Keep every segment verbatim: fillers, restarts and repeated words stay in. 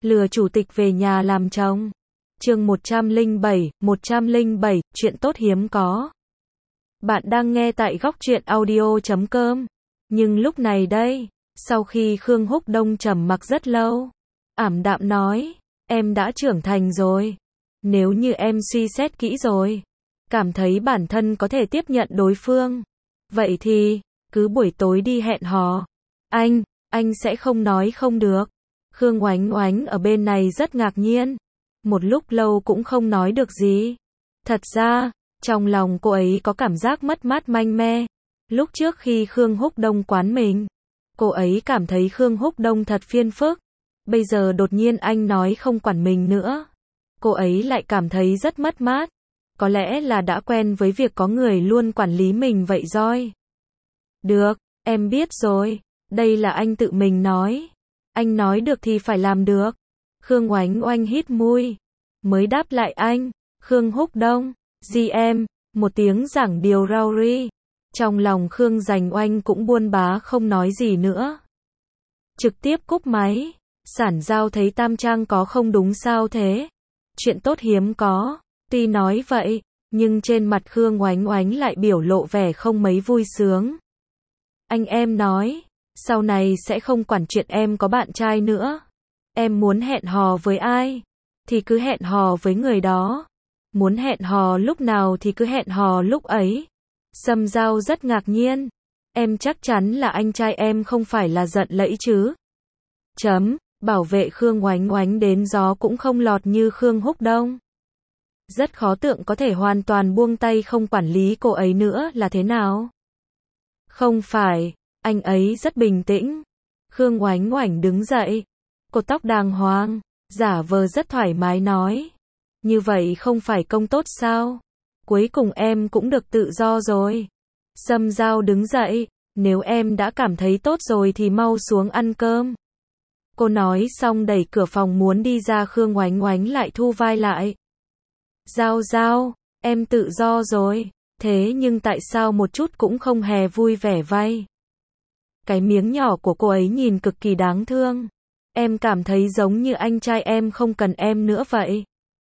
Lừa chủ tịch về nhà làm chồng. Chương một trăm lẻ bảy, một trăm lẻ bảy, chuyện tốt hiếm có. Bạn đang nghe tại góc truyện audio chấm com. Nhưng lúc này đây, sau khi Khương Húc Đông trầm mặc rất lâu, ảm đạm nói, em đã trưởng thành rồi. Nếu như em suy xét kỹ rồi, cảm thấy bản thân có thể tiếp nhận đối phương, vậy thì, cứ buổi tối đi hẹn hò. Anh, anh sẽ không nói không được. Khương Oánh Oánh ở bên này rất ngạc nhiên. Một lúc lâu cũng không nói được gì. Thật ra, trong lòng cô ấy có cảm giác mất mát manh me. Lúc trước khi Khương Húc Đông quán mình, cô ấy cảm thấy Khương Húc Đông thật phiền phức. Bây giờ đột nhiên anh nói không quản mình nữa. Cô ấy lại cảm thấy rất mất mát. Có lẽ là đã quen với việc có người luôn quản lý mình vậy rồi. Được, em biết rồi. Đây là anh tự mình nói. Anh nói được thì phải làm được. Khương Oánh Oánh hít mũi, mới đáp lại anh. Khương Húc Đông, gì em, một tiếng giảng điều rau ri. Trong lòng Khương Dành Oanh cũng buôn bá không nói gì nữa. Trực tiếp cúp máy. Sản Giao thấy Tam Trang có không đúng sao thế. Chuyện tốt hiếm có. Tuy nói vậy, nhưng trên mặt Khương Oánh Oánh lại biểu lộ vẻ không mấy vui sướng. Anh em nói, sau này sẽ không quản chuyện em có bạn trai nữa. Em muốn hẹn hò với ai, thì cứ hẹn hò với người đó. Muốn hẹn hò lúc nào thì cứ hẹn hò lúc ấy. Sâm Giao rất ngạc nhiên. Em chắc chắn là anh trai em không phải là giận lẫy chứ. Chấm, bảo vệ Khương Oánh Oánh đến gió cũng không lọt như Khương Húc Đông. Rất khó tượng có thể hoàn toàn buông tay không quản lý cô ấy nữa là thế nào. Không phải, anh ấy rất bình tĩnh. Khương Oánh Oánh đứng dậy, cột tóc đàng hoàng, giả vờ rất thoải mái nói. Như vậy không phải công tốt sao? Cuối cùng em cũng được tự do rồi. Sâm Giao đứng dậy, nếu em đã cảm thấy tốt rồi thì mau xuống ăn cơm. Cô nói xong đẩy cửa phòng muốn đi ra. Khương Oánh Oánh lại thu vai lại. Giao Giao, em tự do rồi, thế nhưng tại sao một chút cũng không hề vui vẻ vay? Cái miếng nhỏ của cô ấy nhìn cực kỳ đáng thương. Em cảm thấy giống như anh trai em không cần em nữa vậy.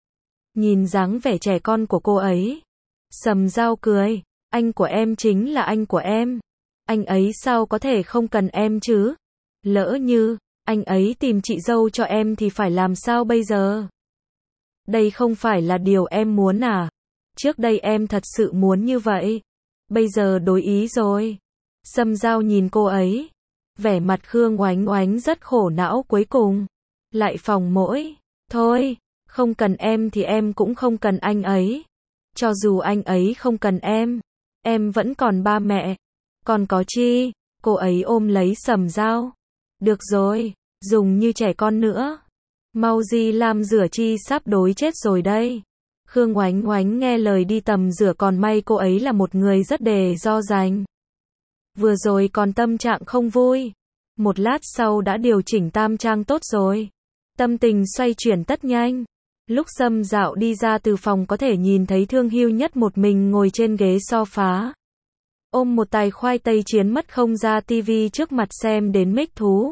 Nhìn dáng vẻ trẻ con của cô ấy, Sầm Giao cười, anh của em chính là anh của em. Anh ấy sao có thể không cần em chứ? Lỡ như anh ấy tìm chị dâu cho em thì phải làm sao bây giờ? Đây không phải là điều em muốn à? Trước đây em thật sự muốn như vậy. Bây giờ đổi ý rồi. Sâm Giao nhìn cô ấy. Vẻ mặt Khương Oánh Oánh rất khổ não cuối cùng. Lại phòng mỗi. Thôi, không cần em thì em cũng không cần anh ấy. Cho dù anh ấy không cần em, em vẫn còn ba mẹ. Còn có chi? Cô ấy ôm lấy Sầm Giao. Được rồi, dùng như trẻ con nữa. Mau gì làm rửa chi sắp đói chết rồi đây. Khương Oánh Oánh nghe lời đi tầm rửa, còn may cô ấy là một người rất đề do dành. Vừa rồi còn tâm trạng không vui. Một lát sau đã điều chỉnh Tam Trang tốt rồi. Tâm tình xoay chuyển tất nhanh. Lúc Sâm Dạo đi ra từ phòng có thể nhìn thấy Thương Hưu Nhất một mình ngồi trên ghế sofa. Ôm một tài khoai tây chiến mất không ra tivi trước mặt xem đến mích thú.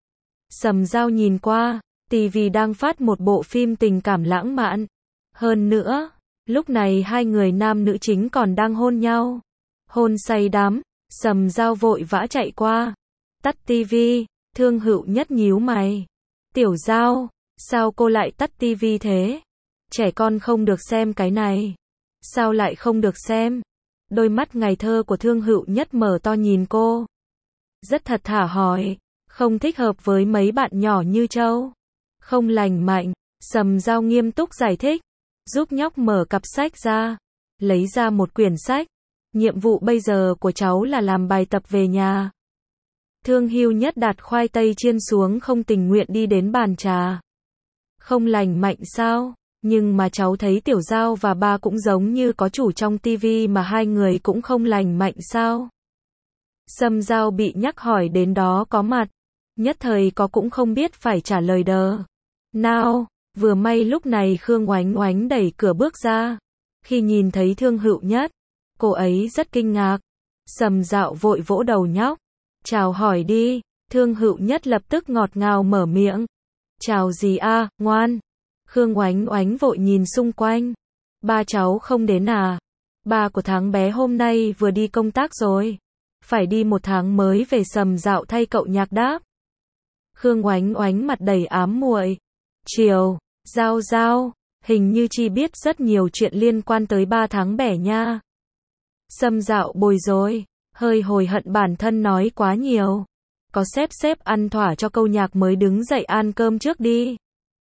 Sầm Giao nhìn qua. tivi đang phát một bộ phim tình cảm lãng mạn. Hơn nữa, lúc này hai người nam nữ chính còn đang hôn nhau. Hôn say đắm, Sầm Giao vội vã chạy qua. Tắt tivi, Thương Hữu Nhất nhíu mày. Tiểu Giao, sao cô lại tắt tivi thế? Trẻ con không được xem cái này. Sao lại không được xem? Đôi mắt ngây thơ của Thương Hữu Nhất mở to nhìn cô. Rất thật thà hỏi, không thích hợp với mấy bạn nhỏ như Châu. Không lành mạnh, Sầm Giao nghiêm túc giải thích, giúp nhóc mở cặp sách ra, lấy ra một quyển sách. Nhiệm vụ bây giờ của cháu là làm bài tập về nhà. Thương Hưu Nhất đặt khoai tây chiên xuống không tình nguyện đi đến bàn trà. Không lành mạnh sao? Nhưng mà cháu thấy Tiểu Giao và ba cũng giống như có chủ trong tivi mà hai người cũng không lành mạnh sao? Sâm Giao bị nhắc hỏi đến đó có mặt. Nhất thời có cũng không biết phải trả lời đờ. Nào, vừa may lúc này Khương Oánh Oánh đẩy cửa bước ra. Khi nhìn thấy Thương Hữu Nhất, cô ấy rất kinh ngạc. Sầm Dạo vội vỗ đầu nhóc. Chào hỏi đi. Thương Hữu Nhất lập tức ngọt ngào mở miệng. Chào gì a, ngoan. Khương Oánh Oánh vội nhìn xung quanh. Ba cháu không đến à? Ba của tháng bé hôm nay vừa đi công tác rồi. Phải đi một tháng mới về. Sầm Dạo thay cậu Nhạc đáp. Khương Oánh Oánh mặt đầy ám muội. Chiều, Giao Giao, hình như Chi biết rất nhiều chuyện liên quan tới ba tháng bé nha. Sầm Dạo bồi rồi, hơi hồi hận bản thân nói quá nhiều. Có xếp xếp ăn thỏa cho câu Nhạc mới đứng dậy ăn cơm trước đi.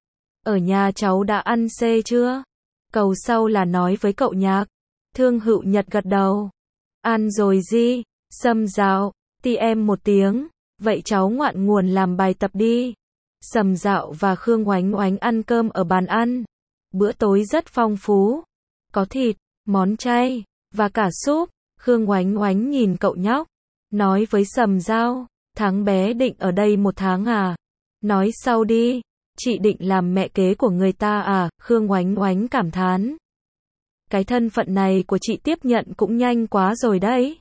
Ở nhà cháu đã ăn xê chưa? Câu sau là nói với cậu Nhạc. Thương Hữu Nhật gật đầu. Ăn rồi gì? Sầm Dạo, ti em một tiếng. Vậy cháu ngoạn nguồn làm bài tập đi. Sầm Dạo và Khương Oánh Oánh ăn cơm ở bàn ăn. Bữa tối rất phong phú. Có thịt, món chay, và cả súp. Khương Oánh Oánh nhìn cậu nhóc. Nói với Sầm Dạo. Tháng bé định ở đây một tháng à? Nói sau đi. Chị định làm mẹ kế của người ta à? Khương Oánh Oánh cảm thán. Cái thân phận này của chị tiếp nhận cũng nhanh quá rồi đấy.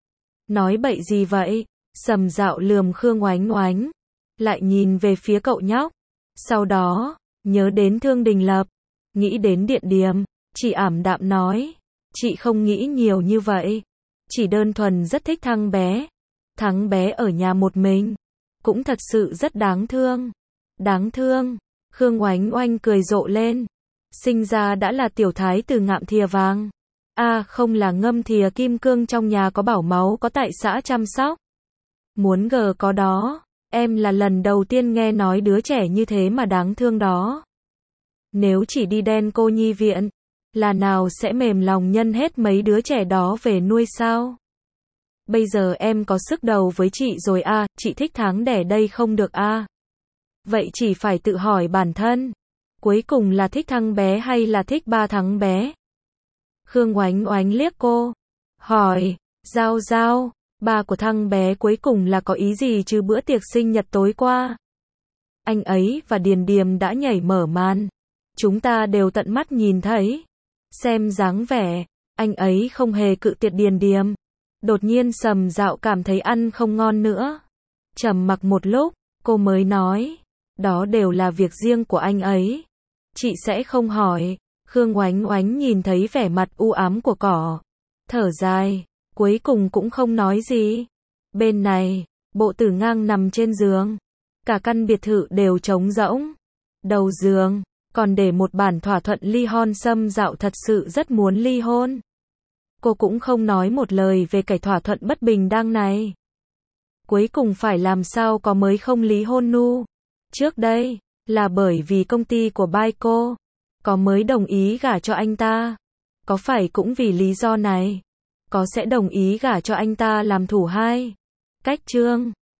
Nói bậy gì vậy? Sầm Dạo lườm Khương Oánh Oánh. Lại nhìn về phía cậu nhóc. Sau đó, nhớ đến Thương Đình Lập. Nghĩ đến Điện Điềm. Chị ảm đạm nói. Chị không nghĩ nhiều như vậy. Chỉ đơn thuần rất thích thằng bé. Thằng bé ở nhà một mình. Cũng thật sự rất đáng thương. Đáng thương. Khương Oánh Oánh cười rộ lên. Sinh ra đã là tiểu thái tử ngạm thìa vàng. A à, không là ngâm thìa kim cương trong nhà có bảo máu có tại xã chăm sóc. Muốn gờ có đó. Em là lần đầu tiên nghe nói đứa trẻ như thế mà đáng thương đó. Nếu chỉ đi đen cô nhi viện, là nào sẽ mềm lòng nhân hết mấy đứa trẻ đó về nuôi sao? Bây giờ em có sức đầu với chị rồi a, à, chị thích tháng đẻ đây không được a. À. Vậy chỉ phải tự hỏi bản thân. Cuối cùng là thích thằng bé hay là thích ba thằng bé? Khương Oánh Oánh liếc cô. Hỏi, Giao Giao, ba của thằng bé cuối cùng là có ý gì chứ bữa tiệc sinh nhật tối qua? Anh ấy và Điền Điềm đã nhảy mở màn. Chúng ta đều tận mắt nhìn thấy. Xem dáng vẻ, anh ấy không hề cự tuyệt Điền Điềm. Đột nhiên Sầm Dạo cảm thấy ăn không ngon nữa. Trầm mặc một lúc, cô mới nói. Đó đều là việc riêng của anh ấy. Chị sẽ không hỏi. Khương Oánh Oánh nhìn thấy vẻ mặt u ám của cỏ. Thở dài, cuối cùng cũng không nói gì. Bên này, Bộ Tử Ngang nằm trên giường. Cả căn biệt thự đều trống rỗng. Đầu giường, còn để một bản thỏa thuận ly hôn. Sầm Dạo thật sự rất muốn ly hôn. Cô cũng không nói một lời về cái thỏa thuận bất bình đẳng này. Cuối cùng phải làm sao có mới không ly hôn nu. Trước đây, là bởi vì công ty của bai cô, có mới đồng ý gả cho anh ta. Có phải cũng vì lý do này, có sẽ đồng ý gả cho anh ta làm thủ hai. Cách chương